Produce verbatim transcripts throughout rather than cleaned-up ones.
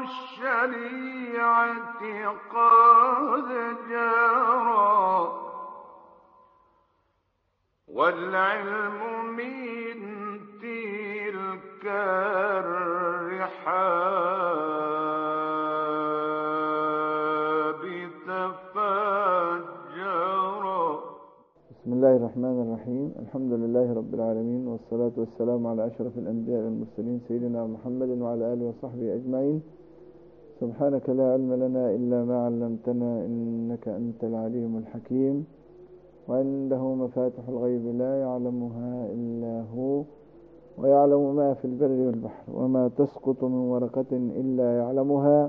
الشريعة قد جرى، والعلم من تلك الرحاب تفجرا. بسم الله الرحمن الرحيم. الحمد لله رب العالمين، والصلاة والسلام على أشرف الأنبياء والمرسلين سيدنا محمد وعلى آله وصحبه أجمعين. سبحانك لا علم لنا إلا ما علمتنا، إنك أنت العليم الحكيم. وعنده مفاتح الغيب لا يعلمها إلا هو، ويعلم ما في البر والبحر، وما تسقط من ورقة إلا يعلمها،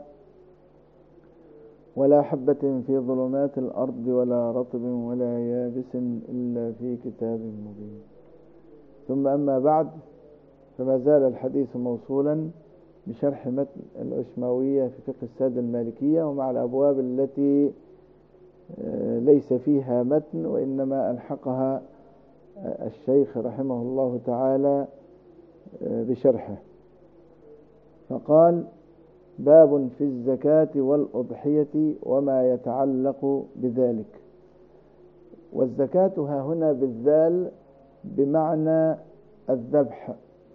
ولا حبة في ظلمات الأرض ولا رطب ولا يابس إلا في كتاب مبين. ثم أما بعد، فما زال الحديث موصولا بشرح متن العشماوية في فقه السادة المالكية، ومع الأبواب التي ليس فيها متن وإنما ألحقها الشيخ رحمه الله تعالى بشرحه. فقال: باب في الزكاة والأضحية وما يتعلق بذلك. والزكاة ها هنا بالذال بمعنى الذبح،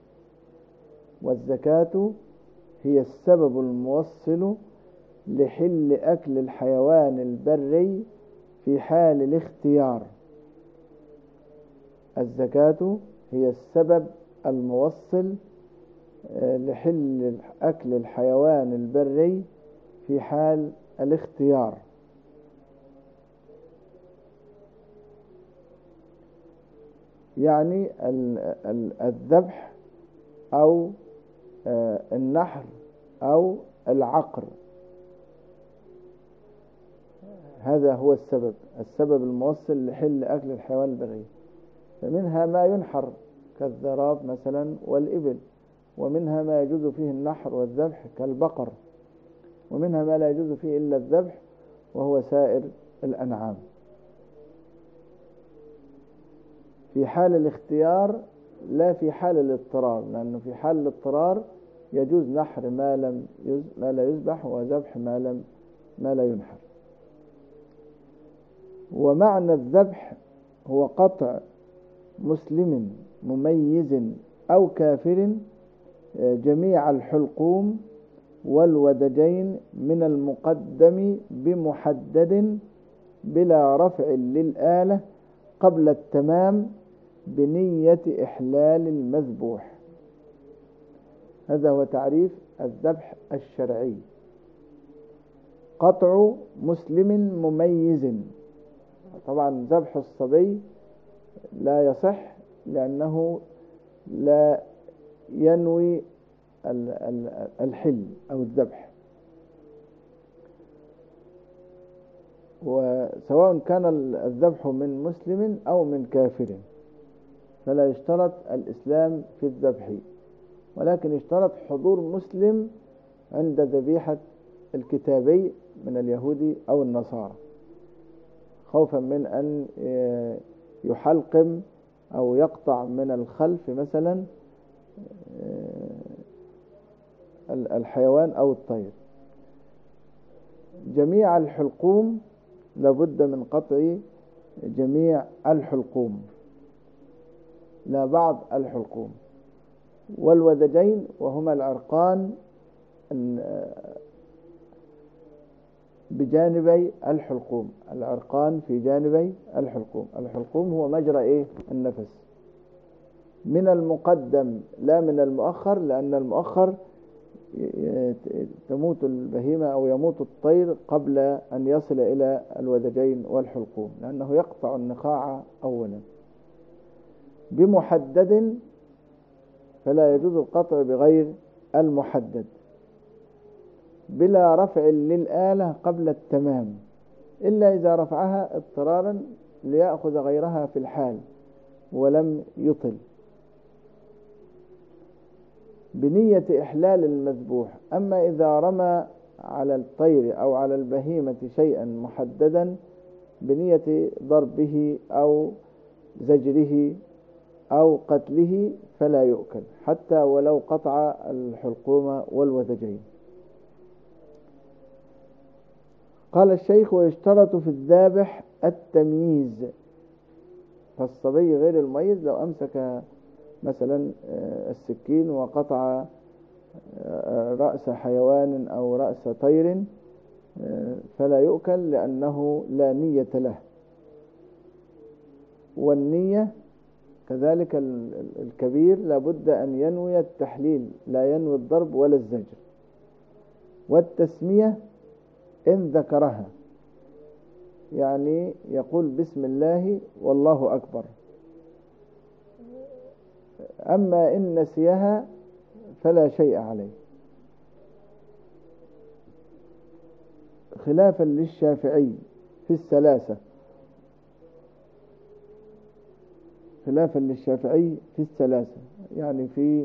والزكاة هي السبب الموصل لحل أكل الحيوان البري في حال الاختيار. الزكاة هي السبب الموصل لحل أكل الحيوان البري في حال الاختيار. يعني الذبح أو النحر أو العقر، هذا هو السبب السبب الموصل لحل أكل الحيوان البري. فمنها ما ينحر كالذراب مثلا والإبل، ومنها ما يجوز فيه النحر والذبح كالبقر، ومنها ما لا يجوز فيه إلا الذبح وهو سائر الأنعام. في حال الاختيار لا في حال الاضطرار، لأنه في حال الاضطرار يجوز نحر ما لم يز... ما لا يذبح، وذبح ما لم ما لا ينحر. ومعنى الذبح هو قطع مسلم مميز أو كافر جميع الحلقوم والودجين من المقدم بمحدد بلا رفع للآلة قبل التمام بنية إحلال المذبوح. هذا هو تعريف الذبح الشرعي: قطع مسلم مميز. طبعا ذبح الصبي لا يصح لأنه لا ينوي الحل أو الذبح، وسواء كان الذبح من مسلم أو من كافر فلا يشترط الإسلام في الذبح، ولكن يشترط حضور مسلم عند ذبيحة الكتابي من اليهود أو النصارى، خوفا من أن يحلقم أو يقطع من الخلف مثلا الحيوان أو الطير. جميع الحلقوم لابد من قطع جميع الحلقوم، لا بعض الحلقوم. والودجين وهما العرقان بجانبي الحلقوم، العرقان في جانبي الحلقوم. الحلقوم هو مجرى إيه؟ النفس. من المقدم لا من المؤخر، لأن المؤخر تموت البهيمة أو يموت الطير قبل أن يصل إلى الودجين والحلقوم، لأنه يقطع النخاع أولا. بمحدد فلا يجوز القطع بغير المحدد، بلا رفع للآلة قبل التمام، إلا إذا رفعها اضطرارا ليأخذ غيرها في الحال ولم يطل. بنية إحلال المذبوح. أما إذا رمى على الطير أو على البهيمة شيئا محددا بنية ضربه أو زجره أو قتله فلا يؤكل، حتى ولو قطع الحلقوم والوثجين. قال الشيخ: ويشترط في الذابح التمييز. فالصبي غير المميز لو أمسك مثلا السكين وقطع رأس حيوان أو رأس طير فلا يؤكل، لأنه لا نية له. والنية كذلك الكبير لابد أن ينوي التحليل، لا ينوي الضرب ولا الزجر. والتسمية إن ذكرها، يعني يقول بسم الله والله أكبر. أما إن نسيها فلا شيء عليه، خلافا للشافعي في الثلاثة خلافا للشافعي في الثلاثة يعني في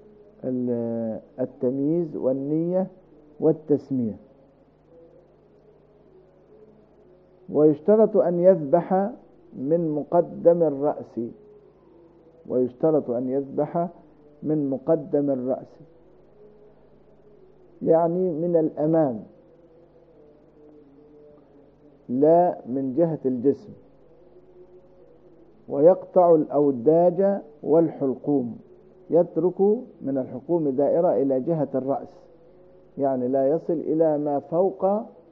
التمييز والنية والتسمية. ويشترط أن يذبح من مقدم الرأس ويشترط أن يذبح من مقدم الرأس، يعني من الأمام لا من جهة الجسم. ويقطع الأوداج والحلقوم، يترك من الحلقوم دائرة إلى جهة الرأس، يعني لا يصل إلى ما فوق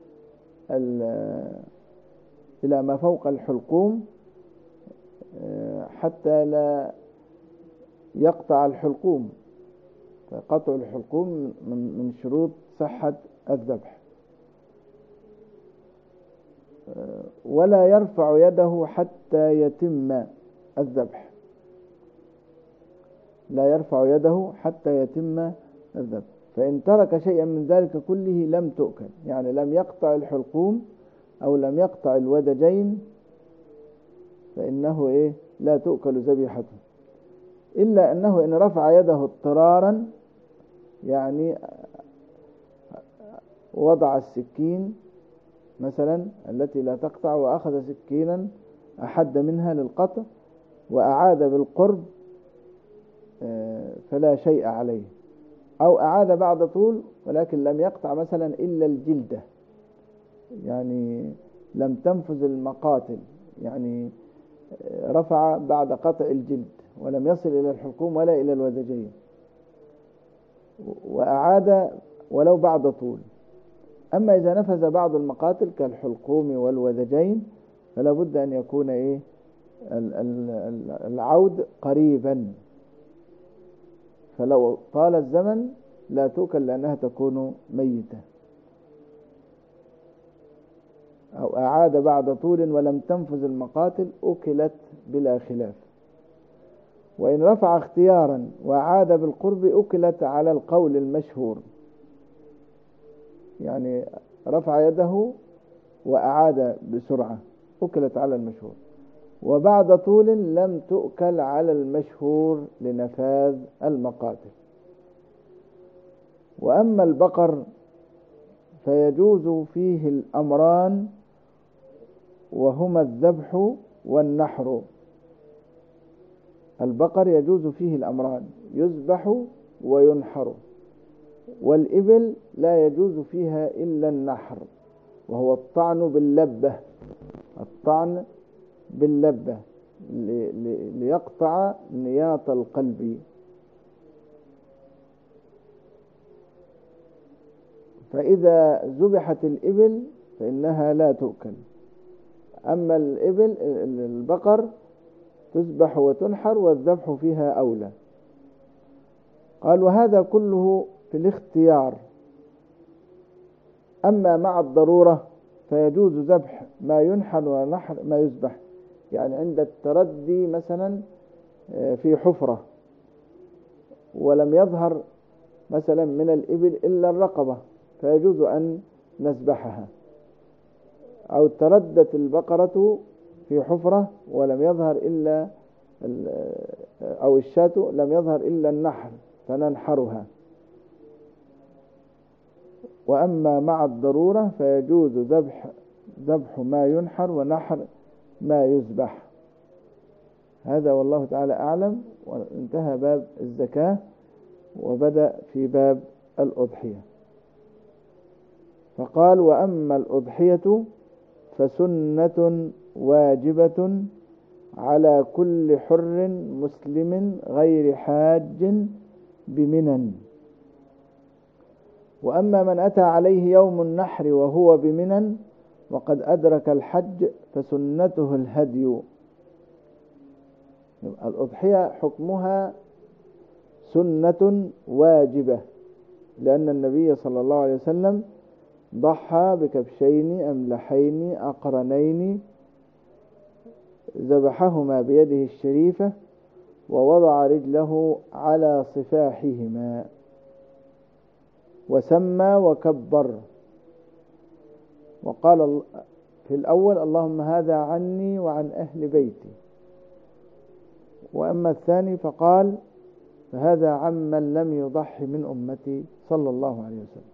إلى ما فوق الحلقوم، حتى لا يقطع الحلقوم. فقطع الحلقوم من شروط صحة الذبح. ولا يرفع يده حتى يتم الذبح لا يرفع يده حتى يتم الذبح. فإن ترك شيئا من ذلك كله لم تؤكل، يعني لم يقطع الحلقوم أو لم يقطع الودجين، فإنه إيه لا تؤكل ذبيحته. إلا أنه إن رفع يده اضطرارا، يعني وضع السكين مثلا التي لا تقطع وأخذ سكينا أحد منها للقطع وأعاد بالقرب فلا شيء عليه. أو أعاد بعد طول ولكن لم يقطع مثلا إلا الجلدة، يعني لم تنفذ المقاتل، يعني رفع بعد قطع الجلد ولم يصل إلى الحلقوم ولا إلى الودجين، وأعاد ولو بعد طول. أما إذا نفذ بعض المقاتل كالحلقوم والودجين فلا بد أن يكون إيه العود قريبا، فلو طال الزمن لا تؤكل لأنها تكون ميتة. أو أعاد بعد طول ولم تنفذ المقاتل أكلت بلا خلاف. وإن رفع اختيارا وأعاد بالقرب أكلت على القول المشهور، يعني رفع يده وأعاد بسرعة أكلت على المشهور. وبعد طول لم تؤكل على المشهور لنفاذ المقاتل. وأما البقر فيجوز فيه الأمران، وهما الذبح والنحر. البقر يجوز فيه الأمران، يذبح وينحر. والإبل لا يجوز فيها إلا النحر، وهو الطعن باللبة الطعن باللبة ليقطع نياط القلب. فإذا ذبحت الإبل فإنها لا تؤكل. أما الإبل البقر تذبح وتنحر والذبح فيها أولى. قال: وهذا كله في الاختيار. أما مع الضرورة فيجوز ذبح ما ينحر ونحر ما يذبح، يعني عند التردي مثلا في حفرة ولم يظهر مثلا من الإبل إلا الرقبة فيجوز أن نذبحها. أو تردت البقرة في حفرة ولم يظهر إلا أو الشاة لم يظهر إلا النحر فننحرها. وأما مع الضرورة فيجوز ذبح ذبح ما ينحر ونحر ما يذبح. هذا والله تعالى أعلم. وانتهى باب الزكاة وبدأ في باب الأضحية. فقال: وأما الأضحية فسنة واجبة على كل حر مسلم غير حاج بمنى. وأما من أتى عليه يوم النحر وهو بمنى وقد أدرك الحج فسنته الهدي. الأضحية حكمها سنة واجبة، لأن النبي صلى الله عليه وسلم ضحى بكبشين أملحين أقرنين ذبحهما بيده الشريفة ووضع رجله على صفاحهما وسمى وكبر، وقال في الأول: اللهم هذا عني وعن أهل بيتي. وأما الثاني فقال: فهذا عمن لم يضح من أمتي صلى الله عليه وسلم.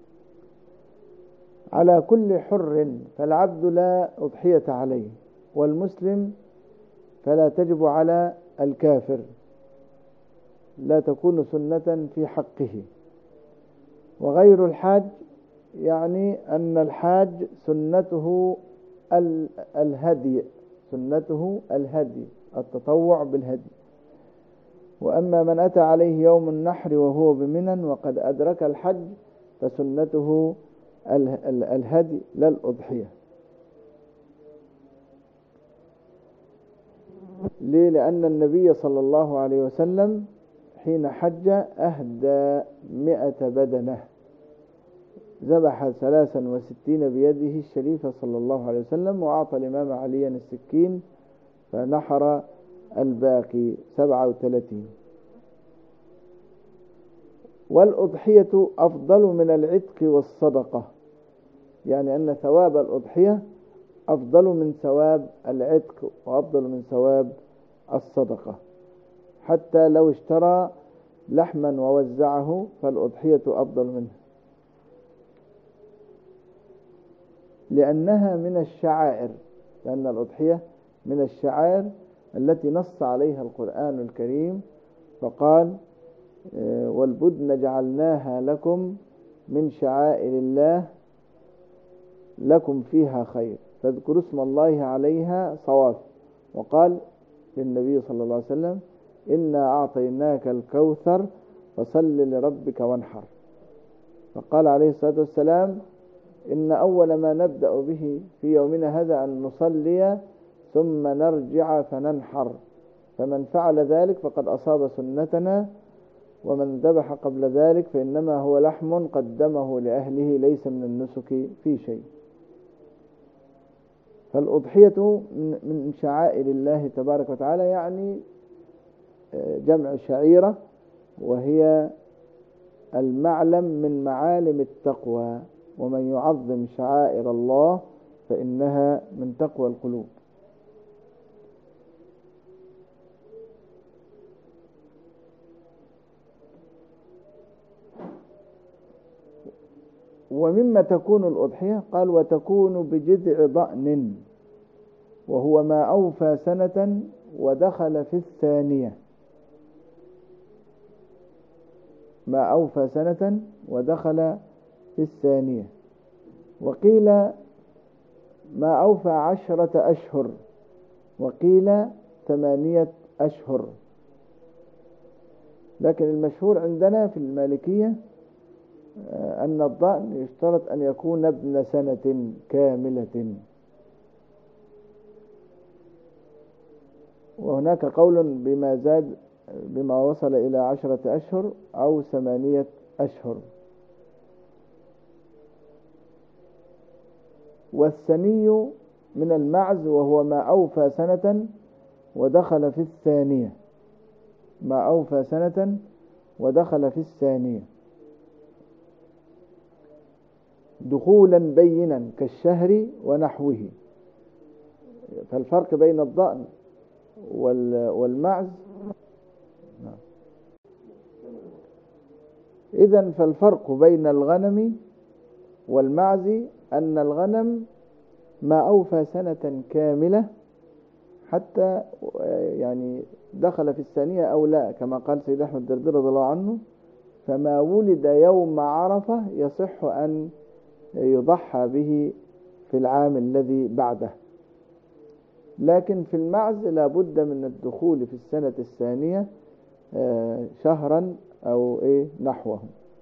على كل حر، فالعبد لا أضحية عليه، والمسلم فلا تجب على الكافر، لا تكون سنة في حقه. وغير الحاج يعني أن الحاج سنته الهدي، سنته الهدي، التطوع بالهدي. وأما من أتى عليه يوم النحر وهو بمنى وقد أدرك الحج فسنته الهدي لا الأضحية. ليه؟ لأن النبي صلى الله عليه وسلم حين حج أهدى مئة بدنة، ذبح ثلاثا وستين بيده الشريفة صلى الله عليه وسلم، وأعطى الإمام عليا السكين فنحر الباقي سبعة وثلاثين. والأضحية أفضل من العتق والصدقة، يعني أن ثواب الأضحية أفضل من ثواب العتق وأفضل من ثواب الصدقة. حتى لو اشترى لحما ووزعه فالأضحية أفضل منه، لأنها من الشعائر، لأن الأضحية من الشعائر التي نص عليها القرآن الكريم، فقال: والبدن جعلناها لكم من شعائر الله لكم فيها خير فاذكروا اسم الله عليها صواف. وقال للنبي صلى الله عليه وسلم: إنا أعطيناك الكوثر فصل لربك وانحر. فقال عليه الصلاة والسلام: إن أول ما نبدأ به في يومنا هذا أن نصلي ثم نرجع فننحر، فمن فعل ذلك فقد أصاب سنتنا، ومن ذبح قبل ذلك فإنما هو لحم قدمه لأهله ليس من النسك في شيء. فالأضحية من شعائر الله تبارك وتعالى، يعني جمع شعيرة، وهي المعلم من معالم التقوى، ومن يعظم شعائر الله فإنها من تقوى القلوب. ومما تكون الأضحية قال: وتكون بجذع ضأن وهو ما أوفى سنة ودخل في الثانية. ما أوفى سنة ودخل في الثانية. وقيل ما أوفى عشرة أشهر، وقيل ثمانية أشهر. لكن المشهور عندنا في المالكية أن الضأن يشترط أن يكون ابن سنة كاملة. وهناك قول بما زاد بما وصل إلى عشرة أشهر أو ثمانية أشهر. والثني من المعز وهو ما أوفى سنة ودخل في الثانية. ما أوفى سنة ودخل في الثانية دخولا بينا كالشهر ونحوه. فالفرق بين الضأن والمعز. إذن فالفرق بين الغنم والمعز أن الغنم ما أوفى سنة كاملة حتى يعني دخل في الثانية أو لا، كما قال سيد أحمد الدردير رضي الله عنه: فما ولد يوم عرفة يصح أن يضحى به في العام الذي بعده. لكن في المعز لا بد من الدخول في السنة الثانية شهرا أو إيه نحوه.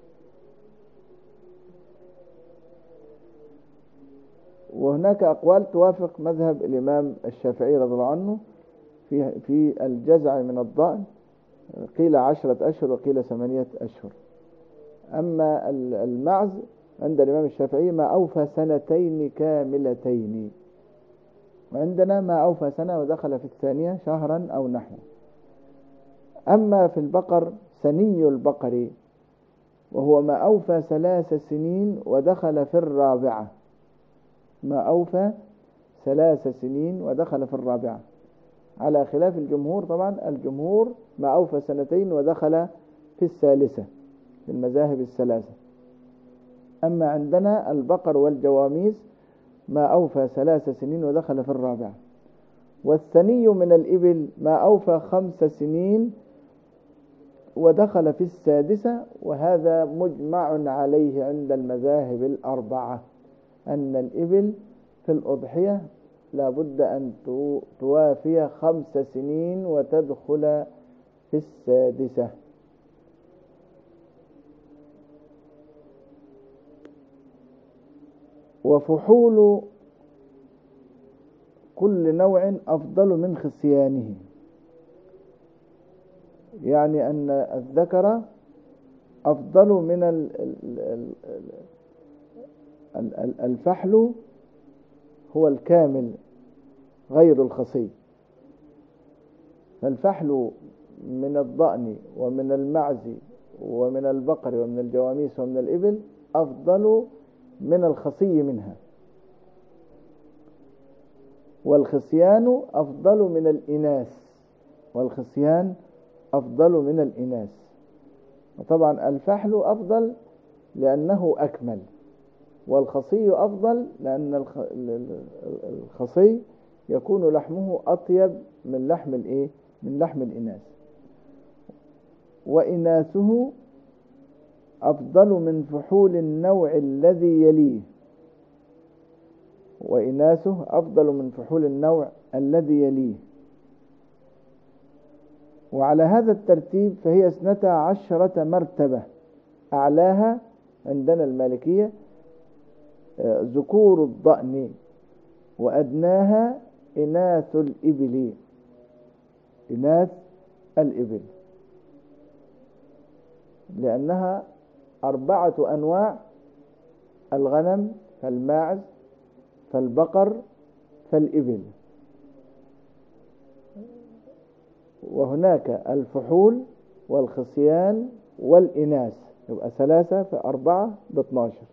وهناك أقوال توافق مذهب الإمام الشافعي رضي الله عنه في في الجزع من الضأن، قيل عشرة أشهر وقيل ثمانية أشهر. أما المعز عند الإمام الشافعي ما أوفى سنتين كاملتين، وعندنا ما أوفى سنة ودخل في الثانية شهرا أو نحوه. أما في البقر سني البقر وهو ما أوفى ثلاث سنين ودخل في الرابعة، ما أوفى ثلاث سنين ودخل في الرابعة، على خلاف الجمهور. طبعا الجمهور ما أوفى سنتين ودخل في الثالثة في المذاهب الثلاثة. أما عندنا البقر والجواميس ما أوفى ثلاث سنين ودخل في الرابعة. والثني من الإبل ما أوفى خمس سنين ودخل في السادسة، وهذا مجمع عليه عند المذاهب الأربعة، أن الإبل في الأضحية لا بد أن توافي خمس سنين وتدخل في السادسة. وفحول كل نوع أفضل من خصيانه، يعني أن الذكر أفضل من الفحل، هو الكامل غير الخصي. فالفحل من الضأن ومن المعز ومن البقر ومن الجواميس ومن الإبل أفضل من الخصي منها، والخصيان أفضل من الإناث، والخصيان أفضل من الإناث. وطبعا الفحل أفضل لأنه أكمل، والخصي أفضل لأن الخصي يكون لحمه أطيب من لحم الإيه؟ من لحم الإناث. وإناثه أفضل من فحول النوع الذي يليه، وإناثه أفضل من فحول النوع الذي يليه. وعلى هذا الترتيب فهي اثنتا عشرة مرتبة، أعلاها عندنا المالكية ذكور الضأن، وأدناها إناث الإبل، إناث الإبل، لأنها أربعة أنواع: الغنم فالماعز فالبقر فالإبل. وهناك الفحول والخصيان والإناث، يبقى ثلاثة في أربعة باثناشر.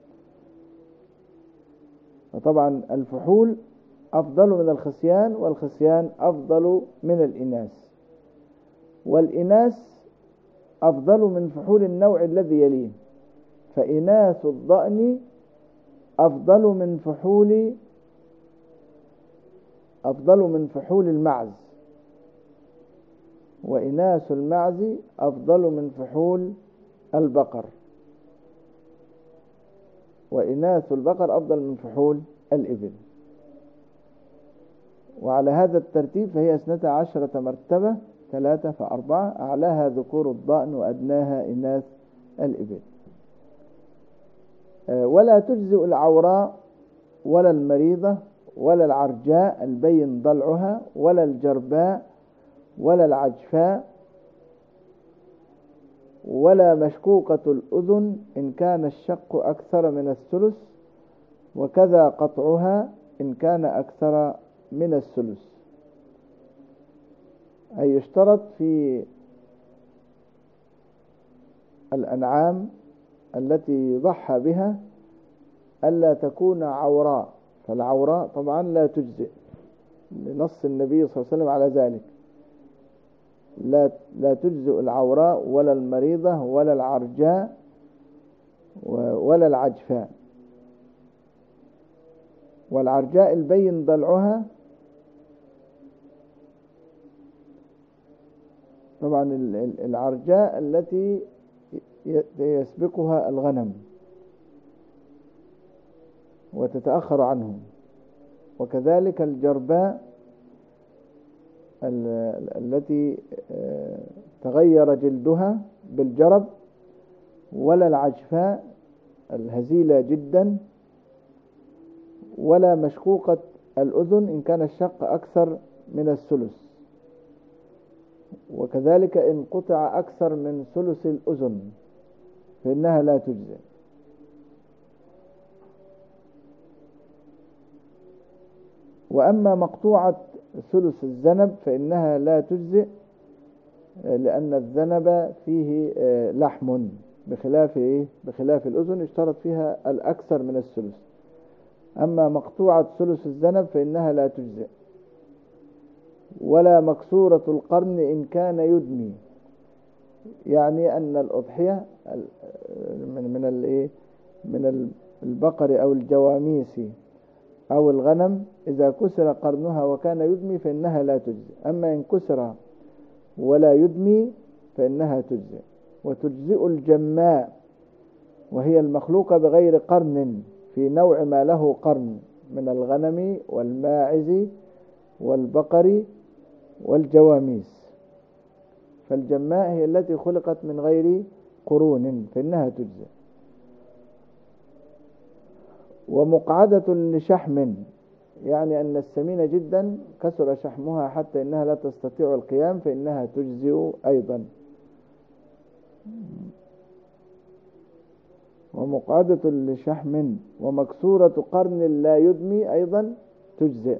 فطبعا الفحول أفضل من الخصيان، والخصيان أفضل من الإناث، والإناث أفضل من فحول النوع الذي يليه. فإناث الضأن أفضل من فحول أفضل من فحول المعز، وإناث المعز أفضل من فحول البقر، وإناث البقر أفضل من فحول الإبل. وعلى هذا الترتيب فهي اثنتا عشرة مرتبة، ثلاثة فأربعة، أعلاها ذكور الضأن وأدناها إناث الإبل. ولا تجزئ العوراء ولا المريضة ولا العرجاء البين ضلعها ولا الجرباء ولا العجفاء ولا مشقوقة الأذن إن كان الشق أكثر من الثلث، وكذا قطعها إن كان أكثر من الثلث. أي يشترط في الأنعام التي ضحى بها ألا تكون عوراء، فالعوراء طبعا لا تجزئ لنص النبي صلى الله عليه وسلم على ذلك. لا لا تجزئ العوراء ولا المريضة ولا العرجاء ولا العجفاء. والعرجاء البين ضلعها، طبعا العرجاء التي يسبقها الغنم، وتتأخر عنهم. وكذلك الجرباء التي تغير جلدها بالجرب، ولا العجفاء الهزيلة جدا، ولا مشقوقة الأذن إن كان الشق أكثر من الثلث، وكذلك إن قطع أكثر من ثلث الأذن فإنها لا تجزئ. وأما مقطوعة ثلث الذنب فإنها لا تجزئ، لأن الذنب فيه لحم بخلاف إيه؟ بخلاف الأذن اشترط فيها الأكثر من الثلث. أما مقطوعة ثلث الذنب فإنها لا تجزئ. ولا مكسورة القرن إن كان يدمي، يعني أن الأضحية من من الإيه من البقر أو الجواميس أو الغنم إذا كسر قرنها وكان يدمي فإنها لا تجزئ. أما إن كسر ولا يدمي فإنها تجزئ. وتجزئ الجماء وهي المخلوقة بغير قرن في نوع ما له قرن من الغنم والماعز والبقر والجواميس. فالجماء هي التي خلقت من غير قرون فإنها تجزئ. ومقعدة لشحم، يعني أن السمينة جدا كسر شحمها حتى إنها لا تستطيع القيام فإنها تجزئ أيضا. ومقعدة لشحم ومكسورة قرن لا يدمي أيضا تجزئ.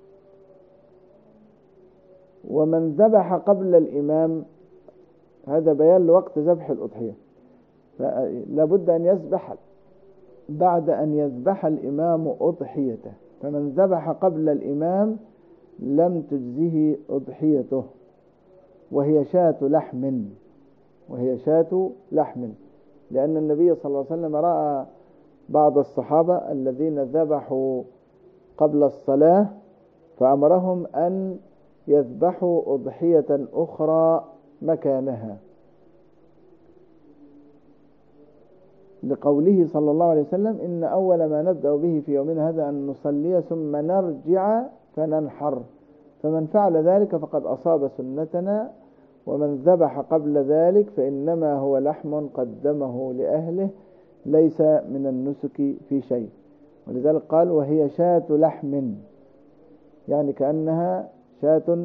ومن ذبح قبل الإمام، هذا بيان لوقت ذبح الأضحية، لابد أن يذبح بعد أن يذبح الإمام أضحيته. فمن ذبح قبل الإمام لم تجزه أضحيته، وهي شاة لحم وهي شاة لحم لأن النبي صلى الله عليه وسلم رأى بعض الصحابة الذين ذبحوا قبل الصلاة فأمرهم أن يذبحوا أضحية أخرى مكانها، لقوله صلى الله عليه وسلم: إن أول ما نبدأ به في يومنا هذا أن نصلي ثم نرجع فننحر، فمن فعل ذلك فقد أصاب سنتنا، ومن ذبح قبل ذلك فإنما هو لحم قدمه لأهله ليس من النسك في شيء. ولذلك قال: وهي شاة لحم، يعني كأنها شاة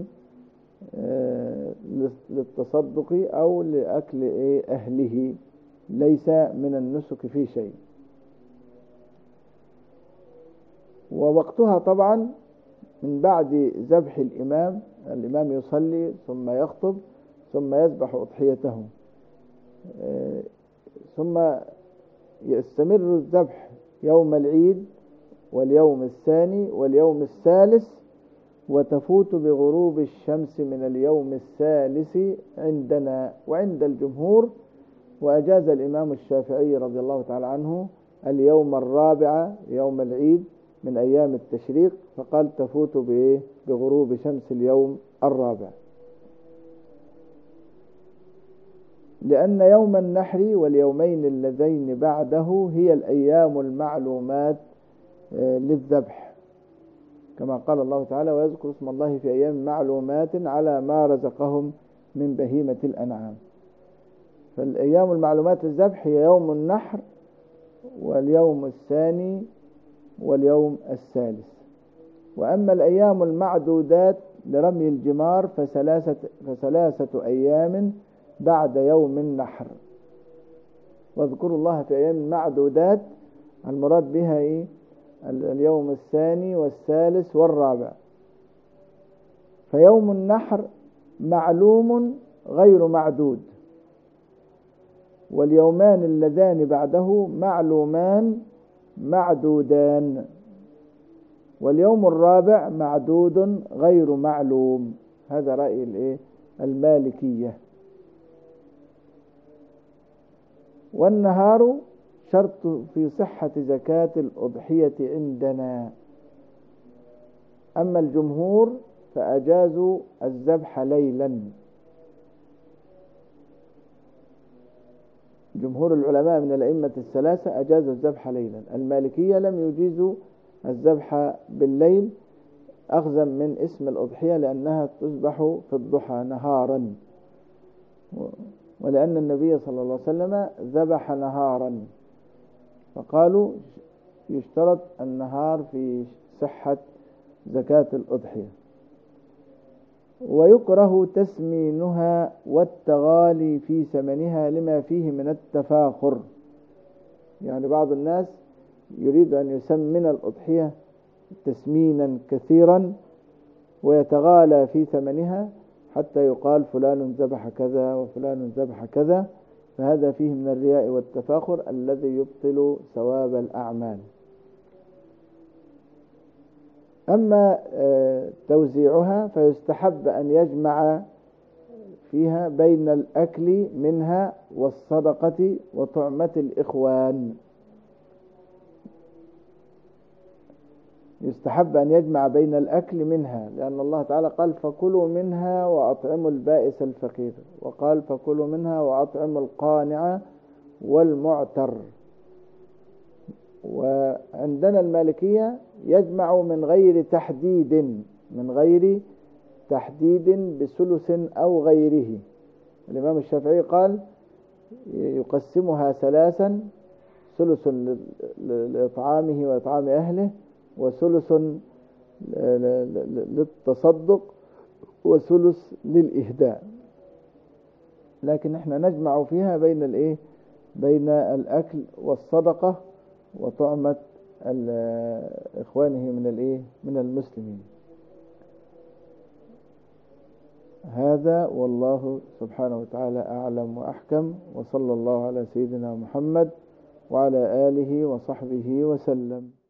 للتصدق أو لأكل أهله ليس من النسك في شيء. ووقتها طبعا من بعد ذبح الإمام، الإمام يصلي ثم يخطب ثم يذبح أضحيته، ثم يستمر الذبح يوم العيد واليوم الثاني واليوم الثالث، وتفوت بغروب الشمس من اليوم الثالث عندنا وعند الجمهور. وأجاز الإمام الشافعي رضي الله تعالى عنه اليوم الرابع يوم العيد من أيام التشريق، فقال تفوت بغروب شمس اليوم الرابع، لأن يوم النحر واليومين اللذين بعده هي الأيام المعلومات للذبح، كما قال الله تعالى: ويذكر اسم الله في أيام معلومات على ما رزقهم من بهيمة الأنعام. فالأيام المعلومات للذبح هي يوم النحر واليوم الثاني واليوم الثالث. وأما الأيام المعدودات لرمي الجمار فثلاثة, فثلاثة أيام بعد يوم النحر. واذكروا الله في أيام معدودات، المراد بها إيه؟ اليوم الثاني والثالث والرابع. فيوم النحر معلوم غير معدود، واليومان اللذان بعده معلومان معدودان، واليوم الرابع معدود غير معلوم. هذا رأي الإيه؟ المالكية. والنهار شرط في صحة زكاة الأضحية عندنا. أما الجمهور فأجازوا الذبح ليلا، جمهور العلماء من الأئمة الثلاثة أجازوا الذبح ليلا. المالكية لم يجيزوا الذبح بالليل أخذا من اسم الأضحية لأنها تذبح في الضحى نهارا، ولأن النبي صلى الله عليه وسلم ذبح نهارا، فقالوا يشترط النهار في صحة زكاة الأضحية. ويكره تسمينها والتغالي في ثمنها لما فيه من التفاخر. يعني بعض الناس يريد أن يسمن الأضحية تسمينا كثيرا ويتغالى في ثمنها حتى يقال فلان ذبح كذا وفلان ذبح كذا، فهذا فيه من الرياء والتفاخر الذي يبطل ثواب الأعمال. أما توزيعها فيستحب أن يجمع فيها بين الأكل منها والصدقة وطعمة الإخوان. يستحب أن يجمع بين الأكل منها، لأن الله تعالى قال فكلوا منها وأطعموا البائس الفقير، وقال فكلوا منها وأطعموا القانع والمعتر. وعندنا المالكية يجمع من غير تحديد من غير تحديد بثلث أو غيره. الإمام الشافعي قال يقسمها ثلاثا: ثلث لإطعامه وإطعام أهله، وثلث للتصدق، وثلث للإهداء. لكن احنا نجمع فيها بين الايه بين الأكل والصدقة وطعمة إخوانه من الايه من المسلمين. هذا والله سبحانه وتعالى أعلم وأحكم، وصلى الله على سيدنا محمد وعلى آله وصحبه وسلم.